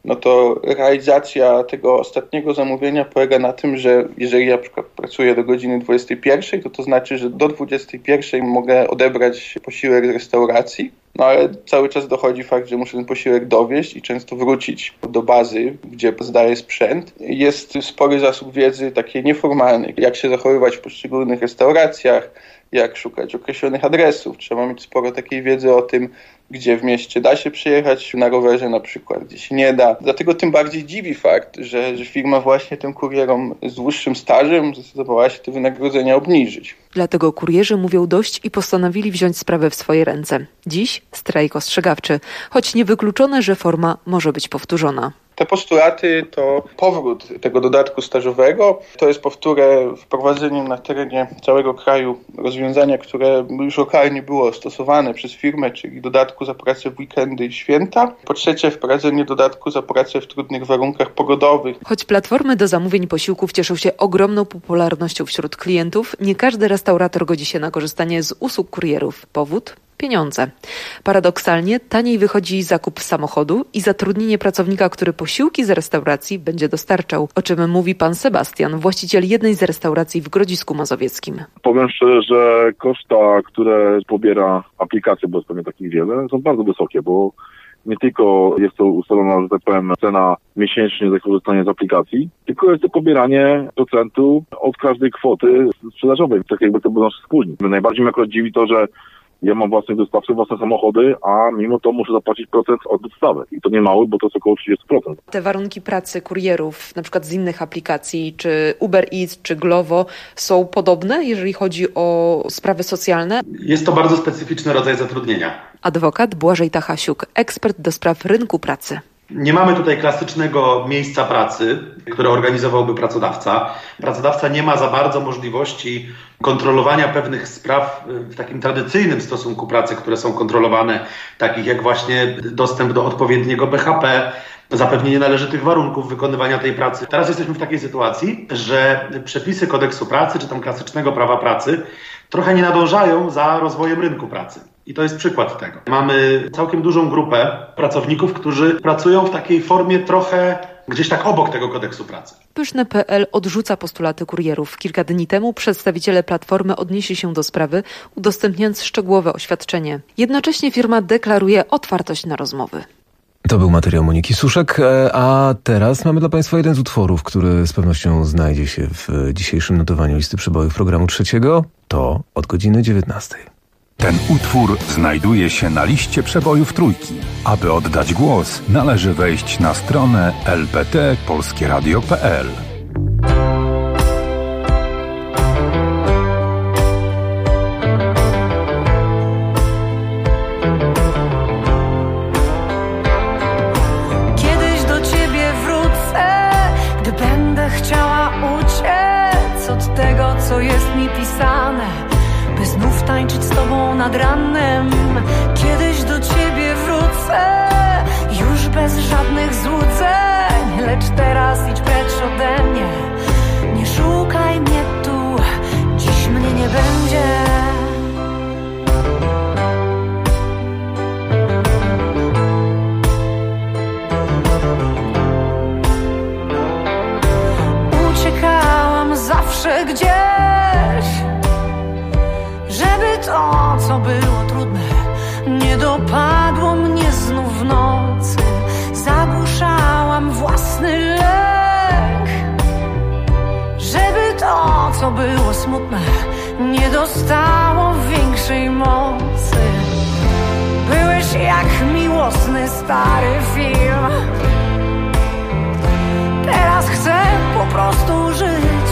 no to realizacja tego ostatniego zamówienia polega na tym, że jeżeli ja na przykład pracuję do godziny 21, to znaczy, że do 21 mogę odebrać posiłek z restauracji, no ale cały czas dochodzi fakt, że muszę ten posiłek dowieźć i często wrócić do bazy, gdzie zdaję sprzęt. Jest spory zasób wiedzy takiej nieformalnej, jak się zachowywać w poszczególnych restauracjach, jak szukać określonych adresów. Trzeba mieć sporo takiej wiedzy o tym, gdzie w mieście da się przyjechać na rowerze na przykład, gdzie się nie da. Dlatego tym bardziej dziwi fakt, że firma właśnie tym kurierom z dłuższym stażem zdecydowała się te wynagrodzenia obniżyć. Dlatego kurierzy mówią dość i postanowili wziąć sprawę w swoje ręce. Dziś strajk ostrzegawczy, choć niewykluczone, że forma może być powtórzona. Te postulaty to powrót tego dodatku stażowego. To jest po wtóre wprowadzenie na terenie całego kraju rozwiązania, które już lokalnie było stosowane przez firmę, czyli dodatku za pracę w weekendy i święta. Po trzecie, wprowadzenie dodatku za pracę w trudnych warunkach pogodowych. Choć platformy do zamówień posiłków cieszą się ogromną popularnością wśród klientów, nie każdy restaurator godzi się na korzystanie z usług kurierów. Powód? Pieniądze. Paradoksalnie taniej wychodzi zakup samochodu i zatrudnienie pracownika, który posiłki z restauracji będzie dostarczał, o czym mówi pan Sebastian, właściciel jednej z restauracji w Grodzisku Mazowieckim. Powiem szczerze, że koszta, które pobiera aplikacja, bo jest pewnie takich wiele, są bardzo wysokie, bo nie tylko jest to ustalona, że tak powiem, cena miesięcznie za korzystanie z aplikacji, tylko jest to pobieranie procentu od każdej kwoty sprzedażowej, tak jakby to był nasz wspólnik. Najbardziej mnie akurat dziwi to, że ja mam własnych dostawców, własne samochody, a mimo to muszę zapłacić procent od dostawy. I to nie mały, bo to jest około 30%. Te warunki pracy kurierów, na przykład z innych aplikacji, czy Uber Eats, czy Glovo, są podobne, jeżeli chodzi o sprawy socjalne? Jest to bardzo specyficzny rodzaj zatrudnienia. Adwokat Błażej Tachasiuk, ekspert do spraw rynku pracy. Nie mamy tutaj klasycznego miejsca pracy, które organizowałby pracodawca. Pracodawca nie ma za bardzo możliwości kontrolowania pewnych spraw w takim tradycyjnym stosunku pracy, które są kontrolowane, takich jak właśnie dostęp do odpowiedniego BHP, zapewnienie należytych warunków wykonywania tej pracy. Teraz jesteśmy w takiej sytuacji, że przepisy kodeksu pracy, czy tam klasycznego prawa pracy, trochę nie nadążają za rozwojem rynku pracy. I to jest przykład tego. Mamy całkiem dużą grupę pracowników, którzy pracują w takiej formie trochę gdzieś tak obok tego kodeksu pracy. Pyszne.pl odrzuca postulaty kurierów. Kilka dni temu przedstawiciele Platformy odnieśli się do sprawy, udostępniając szczegółowe oświadczenie. Jednocześnie firma deklaruje otwartość na rozmowy. To był materiał Moniki Suszek, a teraz mamy dla Państwa jeden z utworów, który z pewnością znajdzie się w dzisiejszym notowaniu listy przebojów programu trzeciego. To od godziny 19. Ten utwór znajduje się na liście przebojów trójki. Aby oddać głos, należy wejść na stronę lpt.polskieradio.pl. Kiedyś do ciebie wrócę, gdy będę chciała uciec od tego, co jest mi pisane, by znów tańczyć z tobą nad ranem. Kiedyś do ciebie wrócę, już bez żadnych złudzeń, lecz teraz idź precz ode mnie. Nie szukaj mnie tu, dziś mnie nie będzie. Uciekałam zawsze gdzieś, żeby to, co było trudne, nie dopadło mnie znów w nocy. Zagłuszałam własny lęk, żeby to, co było smutne, nie dostało większej mocy. Byłeś jak miłosny stary film. Teraz chcę po prostu żyć.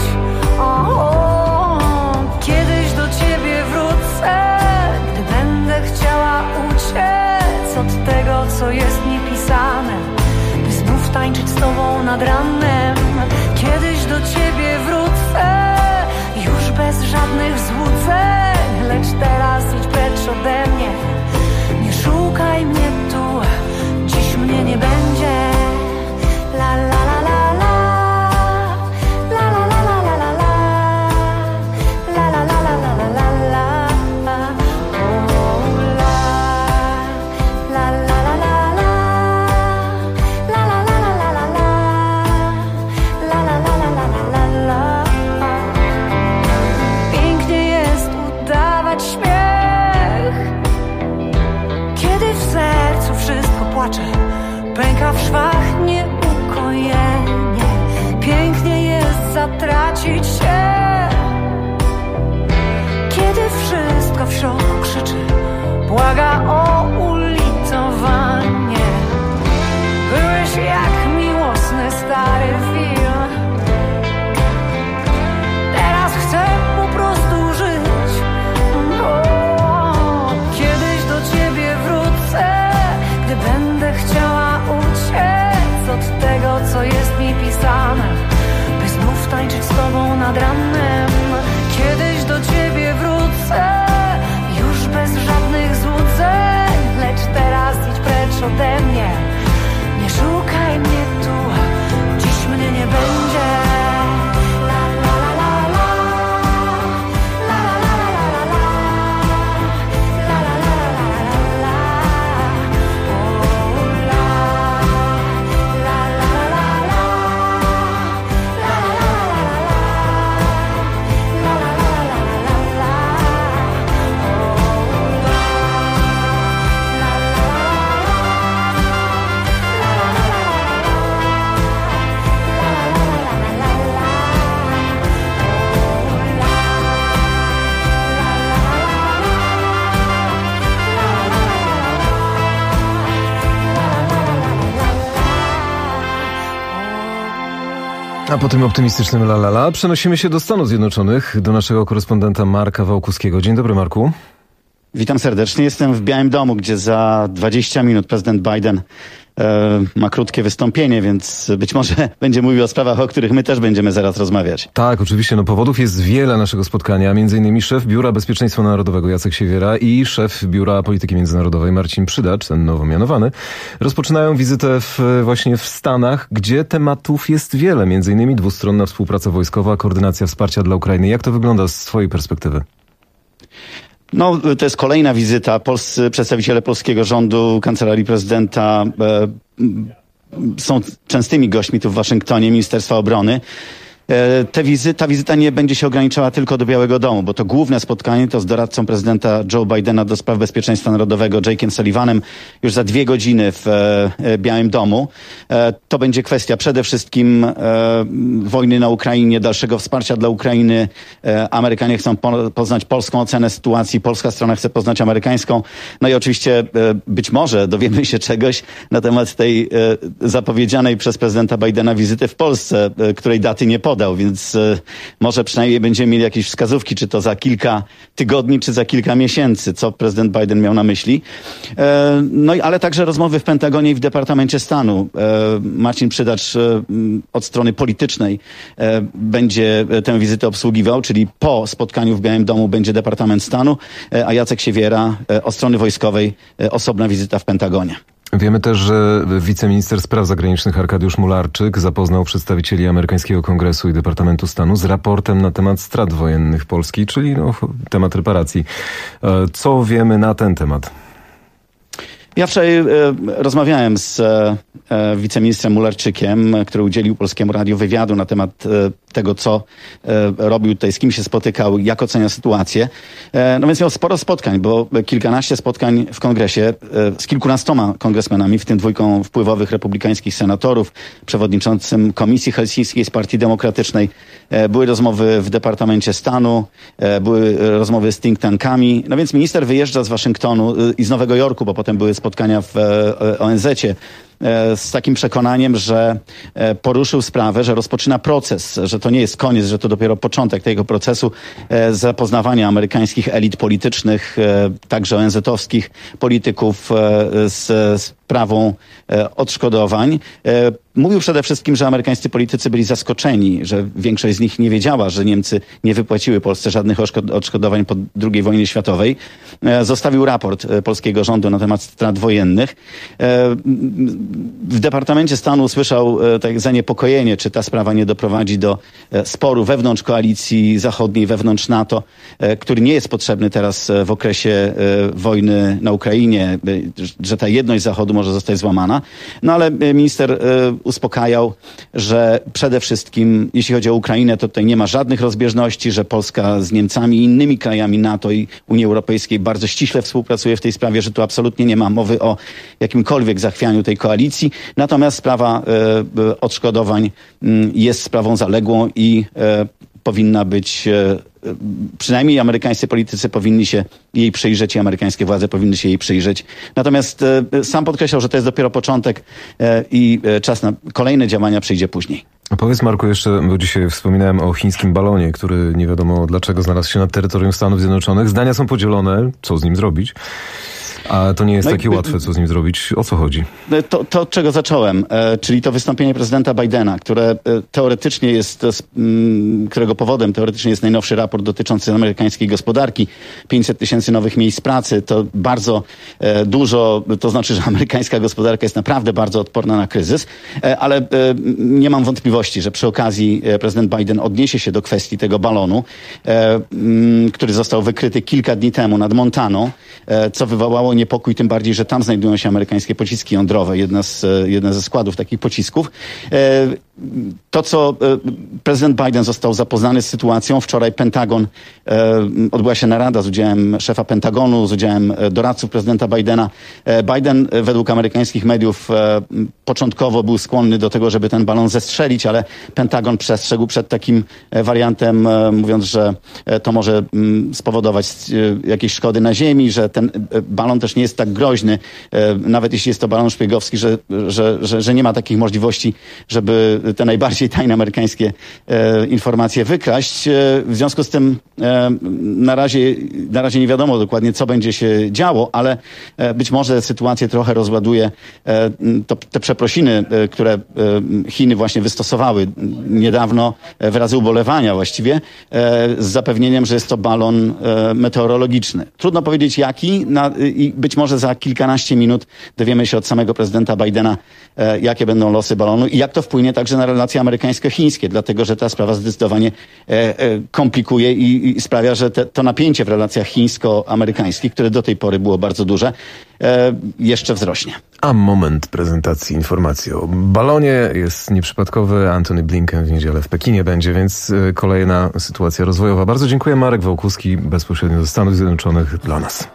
Kiedyś do ciebie wrócę, gdy będę chciała uciec od tego, co jest niepisane, by znów tańczyć z tobą nad ranem. Kiedyś do ciebie wrócę, już bez żadnych złudzeń, lecz teraz idź precz ode mnie. Nie szukaj mnie tu, dziś mnie nie będzie. La la la la. La la la la płacze, pęka w szwach nieukojenie. Pięknie jest zatracić się, kiedy wszystko w środku krzyczy, błaga o ulitowanie. Byłeś jak miłosny stary film, teraz chcę po prostu żyć. Kiedyś do ciebie wrócę, gdy będę chciała uciec od tego, co jest mi pisane, by znów tańczyć z tobą nad ranem. Kiedyś do ciebie wrócę, już bez żadnych złudzeń, lecz teraz idź precz ode mnie. Nie szukaj mnie tu, dziś mnie nie będzie. A po tym optymistycznym la przenosimy się do Stanów Zjednoczonych, do naszego korespondenta Marka Wałkuskiego. Dzień dobry, Marku. Witam serdecznie. Jestem w Białym Domu, gdzie za 20 minut prezydent Biden ma krótkie wystąpienie, więc być może będzie mówił o sprawach, o których my też będziemy zaraz rozmawiać. Tak, oczywiście. Powodów jest wiele naszego spotkania. Między innymi szef Biura Bezpieczeństwa Narodowego Jacek Siewiera i szef Biura Polityki Międzynarodowej Marcin Przydacz, ten nowo mianowany, rozpoczynają wizytę właśnie w Stanach, gdzie tematów jest wiele. Między innymi dwustronna współpraca wojskowa, koordynacja wsparcia dla Ukrainy. Jak to wygląda z twojej perspektywy? No, to jest kolejna wizyta. Polscy przedstawiciele polskiego rządu, kancelarii prezydenta są częstymi gośćmi tu w Waszyngtonie, Ministerstwa Obrony. Ta wizyta nie będzie się ograniczała tylko do Białego Domu, bo to główne spotkanie to z doradcą prezydenta Joe Bidena do spraw bezpieczeństwa narodowego Jake'em Sullivanem już za 2 godziny w Białym Domu. To będzie kwestia przede wszystkim wojny na Ukrainie, dalszego wsparcia dla Ukrainy. Amerykanie chcą poznać polską ocenę sytuacji, polska strona chce poznać amerykańską. No i oczywiście być może dowiemy się czegoś na temat tej zapowiedzianej przez prezydenta Bidena wizyty w Polsce, której daty nie podał, więc może przynajmniej będziemy mieli jakieś wskazówki, czy to za kilka tygodni, czy za kilka miesięcy, co prezydent Biden miał na myśli. No i ale także rozmowy w Pentagonie i w Departamencie Stanu. Marcin Przydacz od strony politycznej będzie tę wizytę obsługiwał, czyli po spotkaniu w Białym Domu będzie Departament Stanu, a Jacek Siewiera od strony wojskowej osobna wizyta w Pentagonie. Wiemy też, że wiceminister spraw zagranicznych Arkadiusz Mularczyk zapoznał przedstawicieli amerykańskiego Kongresu i Departamentu Stanu z raportem na temat strat wojennych Polski, czyli temat reparacji. Co wiemy na ten temat? Ja wczoraj rozmawiałem z wiceministrem Mularczykiem, który udzielił Polskiemu Radiu wywiadu na temat tego, co robił tutaj, z kim się spotykał, jak ocenia sytuację. No więc miał sporo spotkań, bo kilkanaście spotkań w kongresie z kilkunastoma kongresmenami, w tym 2 wpływowych republikańskich senatorów, przewodniczącym Komisji Helsińskiej z Partii Demokratycznej. Były rozmowy w Departamencie Stanu, były rozmowy z think tankami. No więc minister wyjeżdża z Waszyngtonu i z Nowego Jorku, bo potem były spotkania w ONZ-cie, z takim przekonaniem, że poruszył sprawę, że rozpoczyna proces, że to nie jest koniec, że to dopiero początek tego procesu zapoznawania amerykańskich elit politycznych, także ONZ-owskich polityków z sprawą odszkodowań. Mówił przede wszystkim, że amerykańscy politycy byli zaskoczeni, że większość z nich nie wiedziała, że Niemcy nie wypłaciły Polsce żadnych odszkodowań po II wojnie światowej. Zostawił raport polskiego rządu na temat strat wojennych. W Departamencie Stanu usłyszał tak zaniepokojenie, czy ta sprawa nie doprowadzi do sporu wewnątrz koalicji zachodniej, wewnątrz NATO, który nie jest potrzebny teraz w okresie wojny na Ukrainie, że ta jedność Zachodu może zostać złamana. No ale minister uspokajał, że przede wszystkim, jeśli chodzi o Ukrainę, to tutaj nie ma żadnych rozbieżności, że Polska z Niemcami i innymi krajami NATO i Unii Europejskiej bardzo ściśle współpracuje w tej sprawie, że tu absolutnie nie ma mowy o jakimkolwiek zachwianiu tej koalicji. Natomiast sprawa odszkodowań jest sprawą zaległą i powinna być, przynajmniej amerykańscy politycy powinni się jej przyjrzeć i amerykańskie władze powinny się jej przyjrzeć. Natomiast sam podkreślał, że to jest dopiero początek i czas na kolejne działania przyjdzie później. A powiedz, Marku, jeszcze, bo dzisiaj wspominałem o chińskim balonie, który nie wiadomo dlaczego znalazł się nad terytorium Stanów Zjednoczonych. Zdania są podzielone, co z nim zrobić. A to nie jest takie łatwe, co z nim zrobić. O co chodzi? To od czego zacząłem, czyli to wystąpienie prezydenta Bidena, które teoretycznie jest, którego powodem teoretycznie jest najnowszy raport dotyczący amerykańskiej gospodarki. 500 000 nowych miejsc pracy, to bardzo dużo, to znaczy, że amerykańska gospodarka jest naprawdę bardzo odporna na kryzys, ale nie mam wątpliwości, że przy okazji prezydent Biden odniesie się do kwestii tego balonu, który został wykryty kilka dni temu nad Montaną, co wywołało niepokój, tym bardziej, że tam znajdują się amerykańskie pociski jądrowe, jedna ze składów takich pocisków. To, co prezydent Biden został zapoznany z sytuacją, wczoraj Pentagon, odbyła się narada z udziałem szefa Pentagonu, z udziałem doradców prezydenta Bidena. Biden według amerykańskich mediów początkowo był skłonny do tego, żeby ten balon zestrzelić, ale Pentagon przestrzegł przed takim wariantem, mówiąc, że to może spowodować jakieś szkody na ziemi, że ten balon też nie jest tak groźny, nawet jeśli jest to balon szpiegowski, że nie ma takich możliwości, żeby te najbardziej tajne amerykańskie informacje wykraść. W związku z tym na razie nie wiadomo dokładnie, co będzie się działo, ale być może sytuację trochę rozładuje te przeprosiny, które Chiny właśnie wystosowały niedawno, wyrazy ubolewania właściwie, z zapewnieniem, że jest to balon meteorologiczny. Trudno powiedzieć jaki i być może za kilkanaście minut dowiemy się od samego prezydenta Bidena, jakie będą losy balonu i jak to wpłynie także na relacje amerykańsko-chińskie, dlatego że ta sprawa zdecydowanie komplikuje i sprawia, że to napięcie w relacjach chińsko-amerykańskich, które do tej pory było bardzo duże, jeszcze wzrośnie. A moment prezentacji informacji o balonie jest nieprzypadkowy. Antony Blinken w niedzielę w Pekinie będzie, więc kolejna sytuacja rozwojowa. Bardzo dziękuję. Marek Wałkuski bezpośrednio ze Stanów Zjednoczonych dla nas.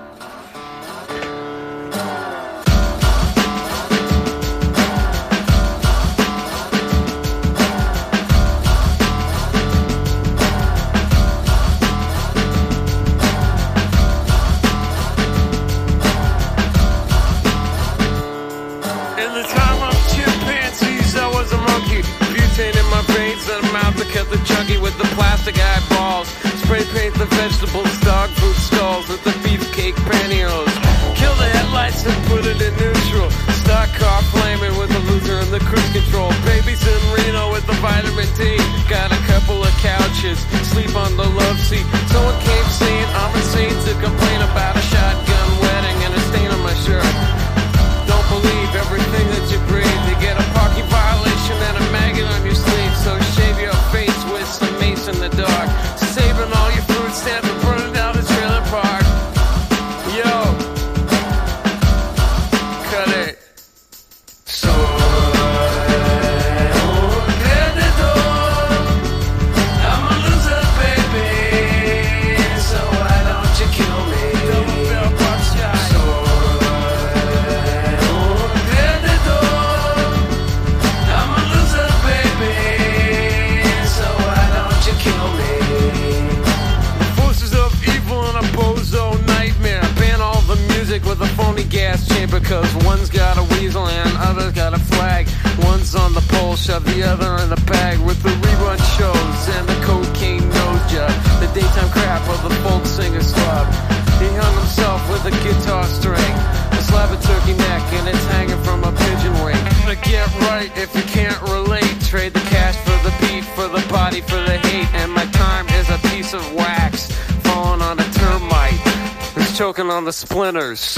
Choking on the splinters.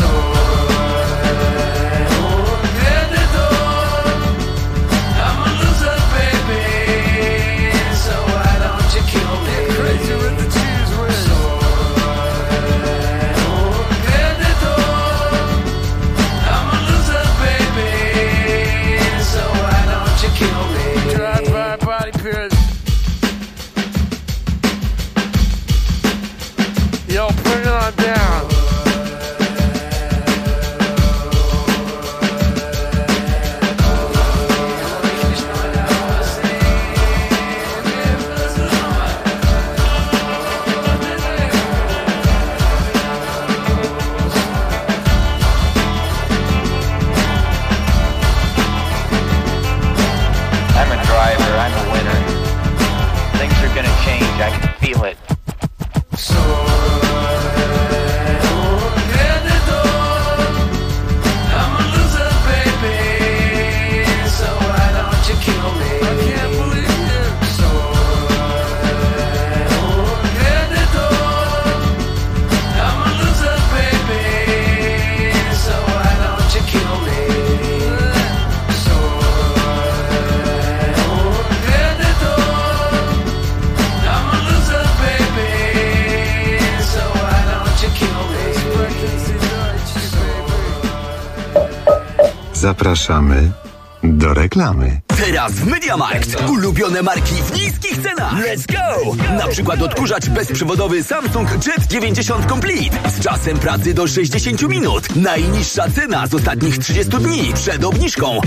Zapraszamy do reklamy. Teraz w MediaMarkt. Ulubione marki w niskich cenach. Let's go! Na przykład odkurzacz bezprzewodowy Samsung Jet 90 Complete z czasem pracy do 60 minut. Najniższa cena z ostatnich 30 dni przed obniżką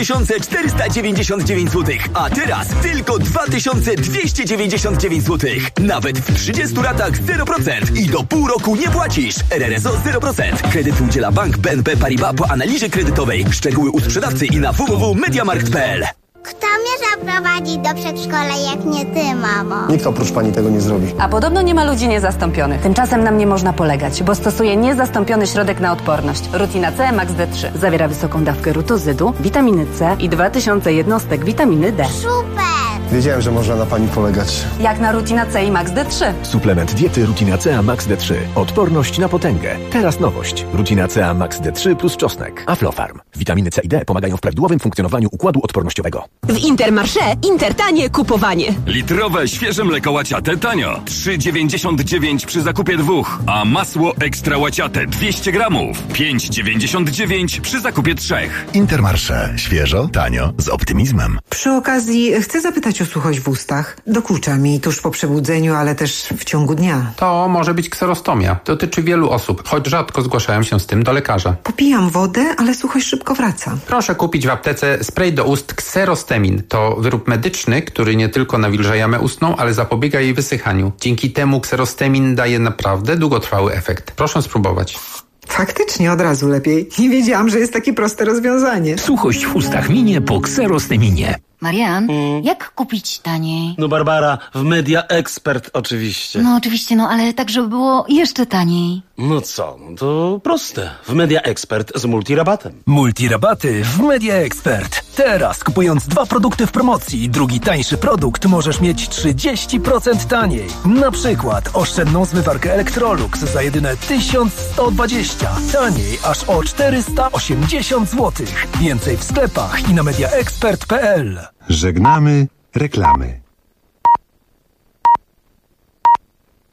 2499 zł. A teraz tylko 2299 zł. Nawet w 30 ratach 0% i do pół roku nie płacisz. RRSO 0%. Kredyt udziela bank BNP Paribas po analizie kredytowej. Szczegóły u sprzedawcy i na www.mediamarkt.pl. Kto mnie zaprowadzi do przedszkola, jak nie ty, mamo? Nikt oprócz pani tego nie zrobi. A podobno nie ma ludzi niezastąpionych. Tymczasem nam nie można polegać, bo stosuję niezastąpiony środek na odporność. Rutina C Max D3. Zawiera wysoką dawkę rutozydu, witaminy C i 2000 jednostek witaminy D. Super! Wiedziałem, że można na pani polegać. Jak na Rutina C i Max D3. Suplement diety Rutina C Max D3. Odporność na potęgę. Teraz nowość. Rutina C Max D3 plus czosnek. Aflofarm. Witaminy C i D pomagają w prawidłowym funkcjonowaniu układu odpornościowego. W Intermarché Intertanie kupowanie. Litrowe świeże mleko łaciate tanio. 3,99 przy zakupie 2. A masło ekstra łaciate 200 gramów. 5,99 przy zakupie 3. Intermarché. Świeżo, tanio, z optymizmem. Przy okazji chcę zapytać o suchość w ustach. Dokucza mi tuż po przebudzeniu, ale też w ciągu dnia. To może być kserostomia. Dotyczy wielu osób, choć rzadko zgłaszają się z tym do lekarza. Popijam wodę, ale suchość szybko wraca. Proszę kupić w aptece spray do ust Kserostemin. To wyrób medyczny, który nie tylko nawilża jamę ustną, ale zapobiega jej wysychaniu. Dzięki temu Kserostemin daje naprawdę długotrwały efekt. Proszę spróbować. Faktycznie od razu lepiej. Nie wiedziałam, że jest takie proste rozwiązanie. Suchość w ustach minie po Kserosteminie. Marian, jak kupić taniej? No Barbara, w Media Expert oczywiście. No oczywiście, ale tak, żeby było jeszcze taniej. No co, to proste. W Media Expert z multirabatem. Multirabaty w Media Expert. Teraz kupując 2 produkty w promocji, drugi tańszy produkt możesz mieć 30% taniej. Na przykład oszczędną zmywarkę Electrolux za jedyne 1120. Taniej aż o 480 zł. Więcej w sklepach i na mediaexpert.pl. Żegnamy reklamy.